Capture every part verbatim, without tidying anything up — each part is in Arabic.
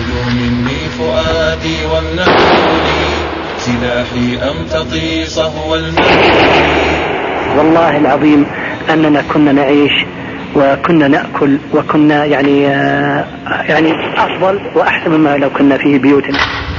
خذوا مني فؤادي وامنحوني سلاحي أمتطي صهو المنون. والله العظيم أننا كنا نعيش وكنا نأكل وكنا يعني يعني أفضل وأحسن مما لو كنا في بيوتنا.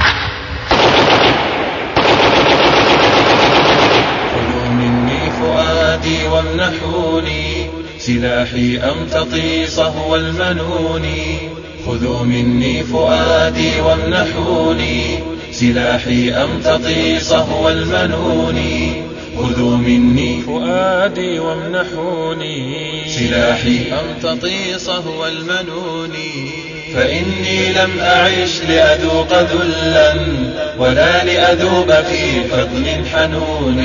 خذوا مني فؤادي وامنحوني سلاحي أمتطي صهو المنون. خذوا مني فؤادي وامنحوني سلاحي أمتطي صهو المنون. خذوا مني فؤادي وامنحوني سلاحي أمتطي صهو المنون. فإني لم أعش لأذوق ذلا ولا لأذوب في حضن حنون.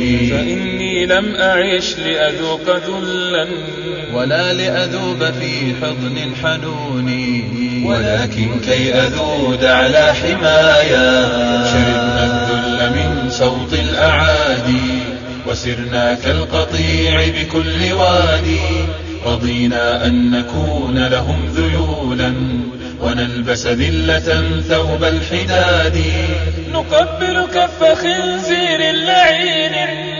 فإني لم أعش لأذوق ذلا ولا لأذوب في حضن حنون. ولكن كي أذود على حمايا شربنا الذل من صوت الأعادي وسرنا كالقطيع بكل وادي. رضينا أن نكون لهم ذيولا ونلبس ذلة ثوب الحداد. نقبل كف خنزير لعين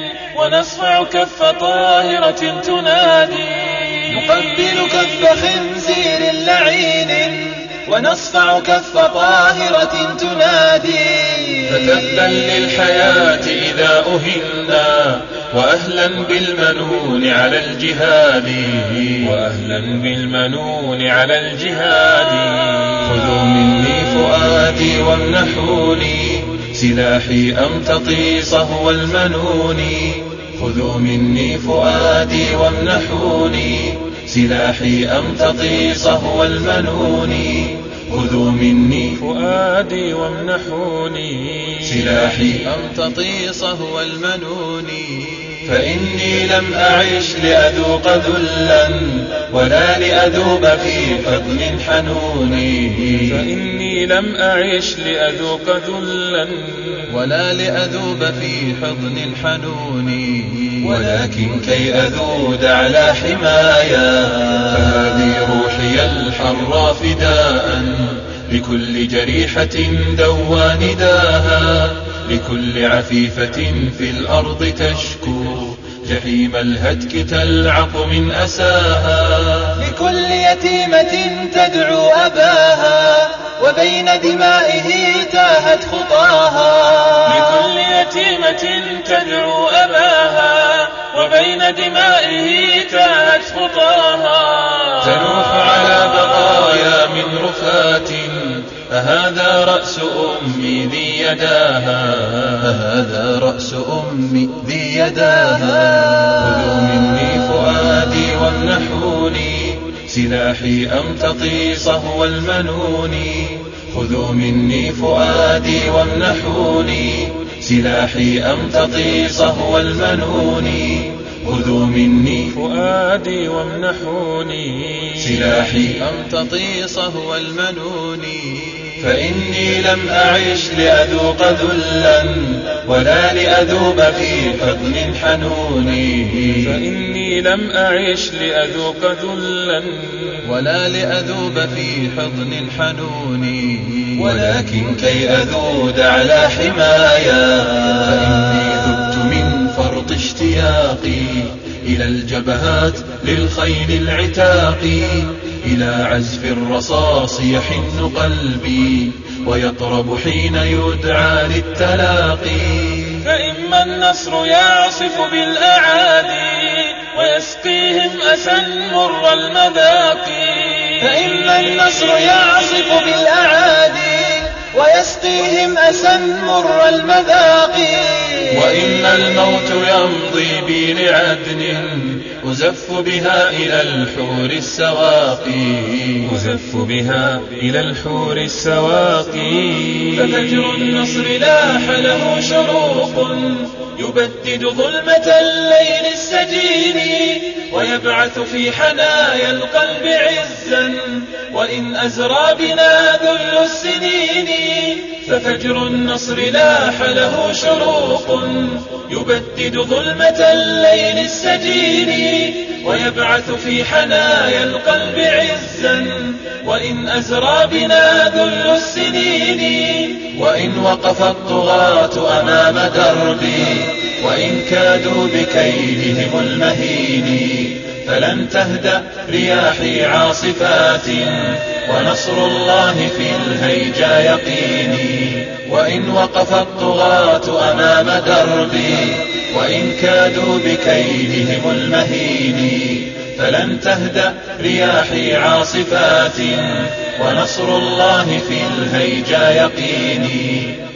ونصفع كف طاهرة تنادي. نقبل كف خنزير لعين ونصفع كف طاهرة تنادي. فتبا للحياة إذا أهلنا وأهلا بالمنون على الجهاد. وأهلا بالمنون على الجهاد. خذوا مني فؤادي وامنحوني سلاحي أمتطي صهو المنون. خذوا مني فؤادي وامنحوني سلاحي أمتطي صهو المنون. خذوا مني فؤادي وامنحوني سلاحي أمتطي صهو المنون. فإني لم أعش لأذوق ذلا ولا لأذوب في حضن حنون. فإني لم أعش لأذوق ذلا ولا لأذوب في حضن حنون. ولكن كي أذود على حمايا فهذه روحي الحر فداء لكل جريحة دوى نداها. لكل عفيفة في الأرض تشكو جحيم الهتك تلعق من أساها. لكل يتيمة تدعو أباها وبين دمائه تاهت خطاها. لكل يتيمة تدعو أباها وبين دمائه تاهت خطاها. تنوح على بقايا من رفات أهذا رأس أمي ذي يداها. أهذا رأس أمي ذي يداها. خذوا مني فؤادي وامنحوني سلاحي أمتطي صهو المنون. خذوا مني فؤادي وامنحوني سلاحي أمتطي صهو المنون. خذوا مني فؤادي وامنحوني سلاحي أمتطي صهو المنون. فإني لم أعش لأذوق ذلا ولا لأذوب في حضن حنون. فإني لم أعش لأذوق ذلا ولا لأذوب في حضن حنون. ولكن كي أذود على حمايا فإني ذبت من فرط اشتياقي إلى الجبهات للخيل العتاق. إلى عزف الرصاص يحن قلبي ويطرب حين يدعى للتلاقي. فإما النصر يعصف بالأعادي ويسقيهم أسا مر المذاق. فإما النصر يعصف بالأعادي ويسقيهم أسا مر المذاق. وإما الموت يمضي بي لعدن أزف بها إلى الحور السواقي. أزف بها إلى الحور السواقي. ففجر النصر لاح له شروق يبدد ظلمة الليل السجين ويبعث في حنايا القلب عزا وإن أزرى بنا ذل السنين. ففجر النصر لاح له شروق يبدد ظلمة الليل السجين ويبعث في حنايا القلب عزا وإن أزرى بنا ذل السنين. وإن وقف الطغاة أمام دربي وإن كادوا بكيدهم المهين فلن تهدأ رياحي عاصفات ونصر الله في الهيجا يقيني. وإن وقف الطغاة أمام دربي وإن كادوا بكيدهم المهين فلن تهدأ رياحي عاصفات ونصر الله في الهيجا يقيني.